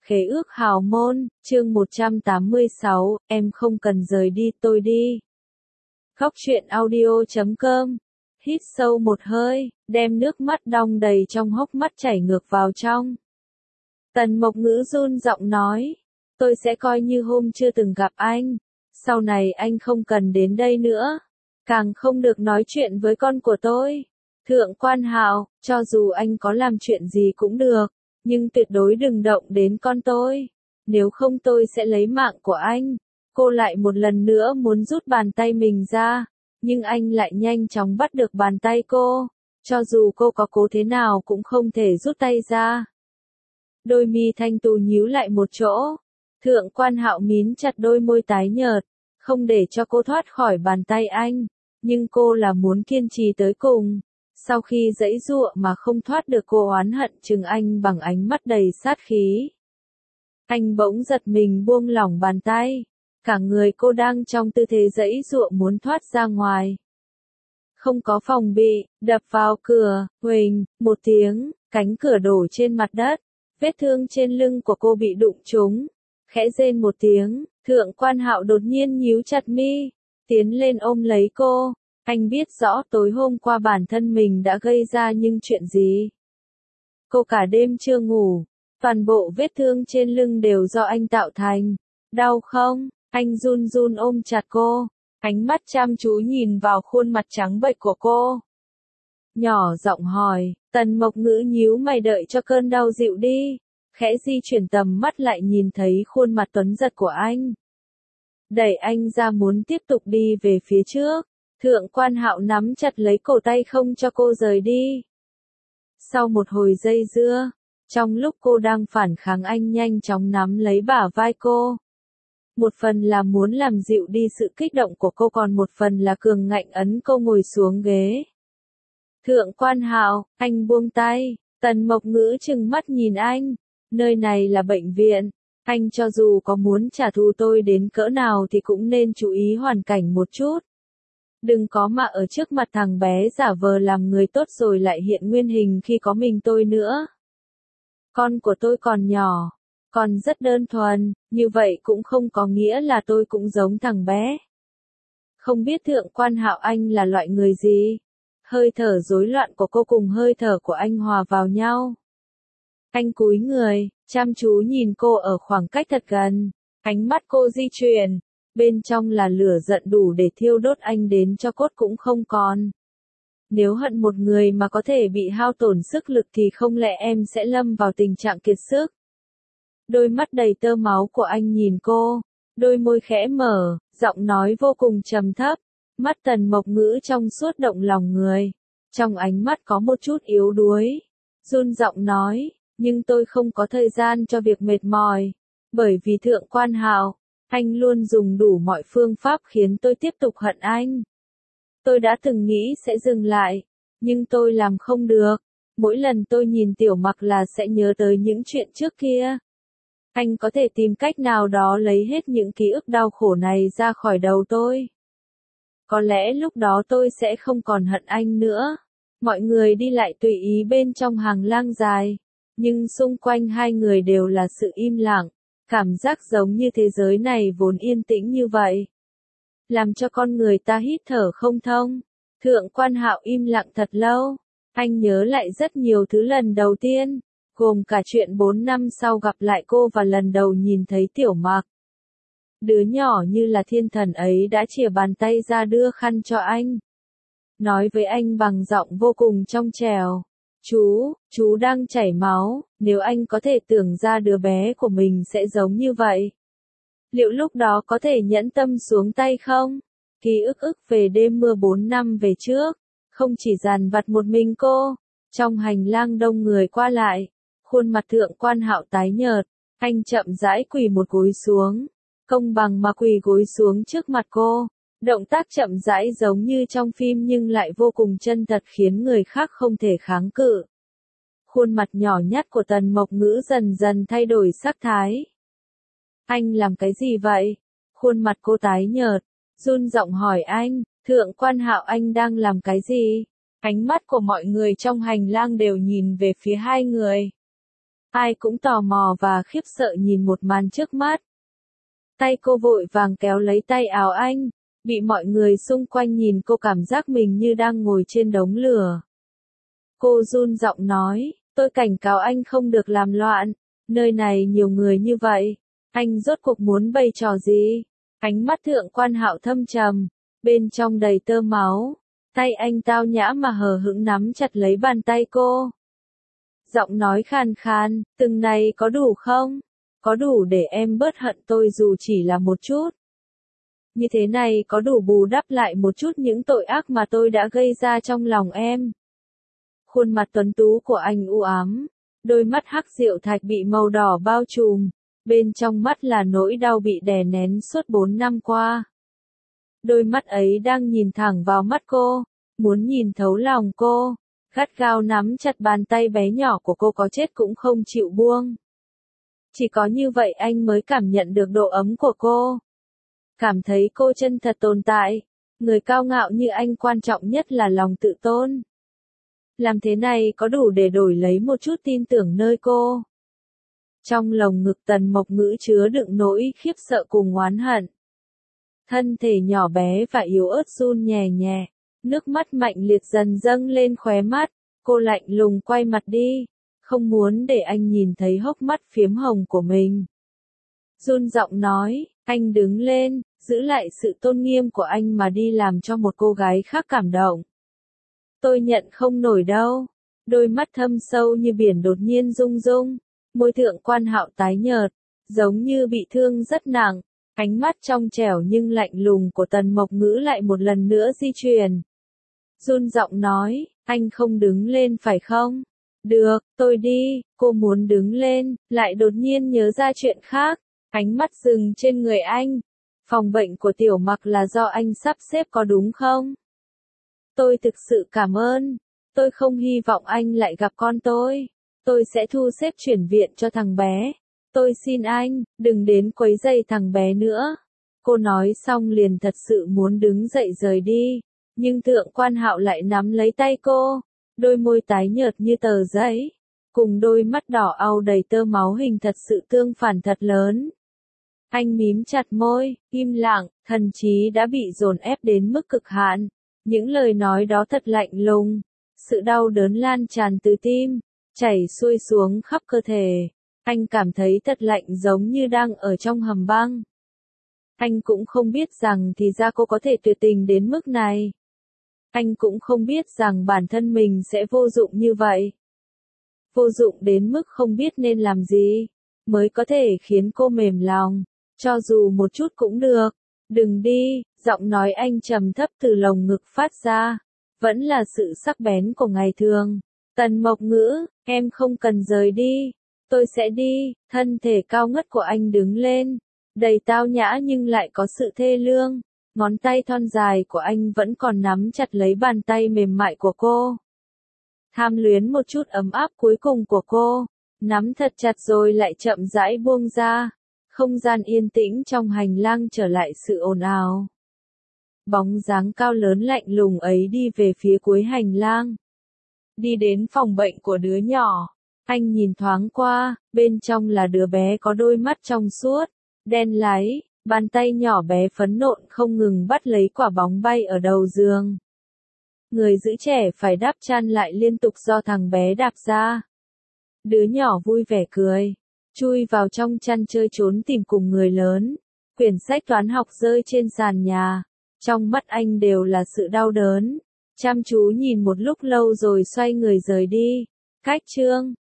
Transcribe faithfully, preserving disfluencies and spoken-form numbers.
Khế ước hào môn, chương một trăm tám mươi sáu, em không cần rời đi, tôi đi. Góc truyện audio chấm com. Hít sâu một hơi, đem nước mắt đong đầy trong hốc mắt chảy ngược vào trong. Tần Mộc Ngữ run giọng nói, tôi sẽ coi như hôm chưa từng gặp anh. Sau này anh không cần đến đây nữa. Càng không được nói chuyện với con của tôi. Thượng Quan Hạo, cho dù anh có làm chuyện gì cũng được. Nhưng tuyệt đối đừng động đến con tôi. Nếu không tôi sẽ lấy mạng của anh. Cô lại một lần nữa muốn rút bàn tay mình ra. Nhưng anh lại nhanh chóng bắt được bàn tay cô. Cho dù cô có cố thế nào cũng không thể rút tay ra. Đôi mi thanh tú nhíu lại một chỗ. Thượng Quan Hạo mím chặt đôi môi tái nhợt. Không để cho cô thoát khỏi bàn tay anh. Nhưng cô là muốn kiên trì tới cùng. Sau khi giãy giụa mà không thoát được, cô oán hận chừng anh bằng ánh mắt đầy sát khí. Anh bỗng giật mình buông lỏng bàn tay. Cả người cô đang trong tư thế giãy giụa muốn thoát ra ngoài. Không có phòng bị, đập vào cửa, huỳnh, một tiếng, cánh cửa đổ trên mặt đất. Vết thương trên lưng của cô bị đụng trúng. Khẽ rên một tiếng, Thượng Quan Hạo đột nhiên nhíu chặt mi, tiến lên ôm lấy cô. Anh biết rõ tối hôm qua bản thân mình đã gây ra nhưng chuyện gì. Cô cả đêm chưa ngủ, toàn bộ vết thương trên lưng đều do anh tạo thành. Đau không? Anh run run ôm chặt cô, ánh mắt chăm chú nhìn vào khuôn mặt trắng bệch của cô. Nhỏ giọng hỏi, Tần Mộc Ngữ nhíu mày đợi cho cơn đau dịu đi, khẽ di chuyển tầm mắt lại nhìn thấy khuôn mặt tuấn giật của anh. Đẩy anh ra muốn tiếp tục đi về phía trước. Thượng Quan Hạo nắm chặt lấy cổ tay không cho cô rời đi. Sau một hồi dây dưa, trong lúc cô đang phản kháng anh nhanh chóng nắm lấy bả vai cô. Một phần là muốn làm dịu đi sự kích động của cô, còn một phần là cường ngạnh ấn cô ngồi xuống ghế. Thượng Quan Hạo, anh buông tay. Tần Mộc Ngữ trừng mắt nhìn anh. Nơi này là bệnh viện. Anh cho dù có muốn trả thù tôi đến cỡ nào thì cũng nên chú ý hoàn cảnh một chút. Đừng có mà ở trước mặt thằng bé giả vờ làm người tốt rồi lại hiện nguyên hình khi có mình tôi nữa. Con của tôi còn nhỏ, còn rất đơn thuần, như vậy cũng không có nghĩa là tôi cũng giống thằng bé. Không biết Thượng Quan Hạo anh là loại người gì? Hơi thở rối loạn của cô cùng hơi thở của anh hòa vào nhau. Anh cúi người, chăm chú nhìn cô ở khoảng cách thật gần, ánh mắt cô di chuyển. Bên trong là lửa giận đủ để thiêu đốt anh đến cho cốt cũng không còn. Nếu hận một người mà có thể bị hao tổn sức lực thì không lẽ em sẽ lâm vào tình trạng kiệt sức. Đôi mắt đầy tơ máu của anh nhìn cô, đôi môi khẽ mở, giọng nói vô cùng trầm thấp. Mắt Tần Mộc Ngữ trong suốt động lòng người. Trong ánh mắt có một chút yếu đuối. Run giọng nói, nhưng tôi không có thời gian cho việc mệt mỏi. Bởi vì Thượng Quan Hạo, anh luôn dùng đủ mọi phương pháp khiến tôi tiếp tục hận anh. Tôi đã từng nghĩ sẽ dừng lại, nhưng tôi làm không được. Mỗi lần tôi nhìn Tiểu Mặc là sẽ nhớ tới những chuyện trước kia. Anh có thể tìm cách nào đó lấy hết những ký ức đau khổ này ra khỏi đầu tôi. Có lẽ lúc đó tôi sẽ không còn hận anh nữa. Mọi người đi lại tùy ý bên trong hàng lang dài, nhưng xung quanh hai người đều là sự im lặng. Cảm giác giống như thế giới này vốn yên tĩnh như vậy. Làm cho con người ta hít thở không thông. Thượng Quan Hạo im lặng thật lâu. Anh nhớ lại rất nhiều thứ lần đầu tiên. Gồm cả chuyện bốn năm sau gặp lại cô và lần đầu nhìn thấy Tiểu Mặc. Đứa nhỏ như là thiên thần ấy đã chìa bàn tay ra đưa khăn cho anh. Nói với anh bằng giọng vô cùng trong trẻo. Chú, chú đang chảy máu, nếu anh có thể tưởng ra đứa bé của mình sẽ giống như vậy. Liệu lúc đó có thể nhẫn tâm xuống tay không? Ký ức ức về đêm mưa bốn năm về trước, không chỉ dằn vặt một mình cô. Trong hành lang đông người qua lại, khuôn mặt Thượng Quan Hạo tái nhợt, anh chậm rãi quỳ một gối xuống. Công bằng mà quỳ gối xuống trước mặt cô. Động tác chậm rãi giống như trong phim nhưng lại vô cùng chân thật khiến người khác không thể kháng cự. Khuôn mặt nhỏ nhắt của Tần Mộc Ngữ dần dần thay đổi sắc thái. Anh làm cái gì vậy? Khuôn mặt cô tái nhợt, run giọng hỏi anh, Thượng Quan Hạo anh đang làm cái gì? Ánh mắt của mọi người trong hành lang đều nhìn về phía hai người. Ai cũng tò mò và khiếp sợ nhìn một màn trước mắt. Tay cô vội vàng kéo lấy tay áo anh, bị mọi người xung quanh nhìn cô cảm giác mình như đang ngồi trên đống lửa. Cô run giọng nói, tôi cảnh cáo anh không được làm loạn, nơi này nhiều người như vậy, anh rốt cuộc muốn bày trò gì? Ánh mắt Thượng Quan Hạo thâm trầm, bên trong đầy tơ máu, tay anh tao nhã mà hờ hững nắm chặt lấy bàn tay cô. Giọng nói khàn khàn, từng này có đủ không? Có đủ để em bớt hận tôi dù chỉ là một chút. Như thế này có đủ bù đắp lại một chút những tội ác mà tôi đã gây ra trong lòng em. Khuôn mặt tuấn tú của anh u ám, đôi mắt hắc diệu thạch bị màu đỏ bao trùm, bên trong mắt là nỗi đau bị đè nén suốt bốn năm qua. Đôi mắt ấy đang nhìn thẳng vào mắt cô, muốn nhìn thấu lòng cô, gắt gao nắm chặt bàn tay bé nhỏ của cô có chết cũng không chịu buông. Chỉ có như vậy anh mới cảm nhận được độ ấm của cô. Cảm thấy cô chân thật tồn tại, người cao ngạo như anh quan trọng nhất là lòng tự tôn. Làm thế này có đủ để đổi lấy một chút tin tưởng nơi cô. Trong lồng ngực Tần Mộc Ngữ chứa đựng nỗi khiếp sợ cùng oán hận. Thân thể nhỏ bé và yếu ớt run nhẹ nhẹ, nước mắt mạnh liệt dần dâng lên khóe mắt, cô lạnh lùng quay mặt đi, không muốn để anh nhìn thấy hốc mắt phiếm hồng của mình. Run giọng nói, anh đứng lên, giữ lại sự tôn nghiêm của anh mà đi làm cho một cô gái khác cảm động. Tôi nhận không nổi đâu. Đôi mắt thâm sâu như biển đột nhiên rung rung, môi Thượng Quan Hạo tái nhợt, giống như bị thương rất nặng, ánh mắt trong trẻo nhưng lạnh lùng của Tần Mộc Ngữ lại một lần nữa di chuyển. Run giọng nói, anh không đứng lên phải không? Được, tôi đi, cô muốn đứng lên, lại đột nhiên nhớ ra chuyện khác, ánh mắt dừng trên người anh. Phòng bệnh của Tiểu Mặc là do anh sắp xếp có đúng không? Tôi thực sự cảm ơn. Tôi không hy vọng anh lại gặp con tôi. Tôi sẽ thu xếp chuyển viện cho thằng bé. Tôi xin anh, đừng đến quấy rầy thằng bé nữa. Cô nói xong liền thật sự muốn đứng dậy rời đi. Nhưng Thượng Quan Hạo lại nắm lấy tay cô. Đôi môi tái nhợt như tờ giấy. Cùng đôi mắt đỏ au đầy tơ máu hình thật sự tương phản thật lớn. Anh mím chặt môi, im lặng, thần trí đã bị dồn ép đến mức cực hạn. Những lời nói đó thật lạnh lùng. Sự đau đớn lan tràn từ tim, chảy xuôi xuống khắp cơ thể. Anh cảm thấy thật lạnh giống như đang ở trong hầm băng. Anh cũng không biết rằng thì ra cô có thể tuyệt tình đến mức này. Anh cũng không biết rằng bản thân mình sẽ vô dụng như vậy. Vô dụng đến mức không biết nên làm gì, mới có thể khiến cô mềm lòng. Cho dù một chút cũng được. Đừng đi, giọng nói anh trầm thấp từ lồng ngực phát ra. Vẫn là sự sắc bén của ngày thường. Tần Mộc Ngữ, em không cần rời đi. Tôi sẽ đi. Thân thể cao ngất của anh đứng lên. Đầy tao nhã nhưng lại có sự thê lương. Ngón tay thon dài của anh vẫn còn nắm chặt lấy bàn tay mềm mại của cô. Tham luyến một chút ấm áp cuối cùng của cô. Nắm thật chặt rồi lại chậm rãi buông ra. Không gian yên tĩnh trong hành lang trở lại sự ồn ào. Bóng dáng cao lớn lạnh lùng ấy đi về phía cuối hành lang. Đi đến phòng bệnh của đứa nhỏ. Anh nhìn thoáng qua, bên trong là đứa bé có đôi mắt trong suốt, đen láy, bàn tay nhỏ bé phấn nộn không ngừng bắt lấy quả bóng bay ở đầu giường. Người giữ trẻ phải đắp chăn lại liên tục do thằng bé đạp ra. Đứa nhỏ vui vẻ cười, chui vào trong chăn chơi trốn tìm cùng người lớn. Quyển sách toán học rơi trên sàn nhà. Trong mắt anh đều là sự đau đớn. Chăm chú nhìn một lúc lâu rồi xoay người rời đi. Cách chương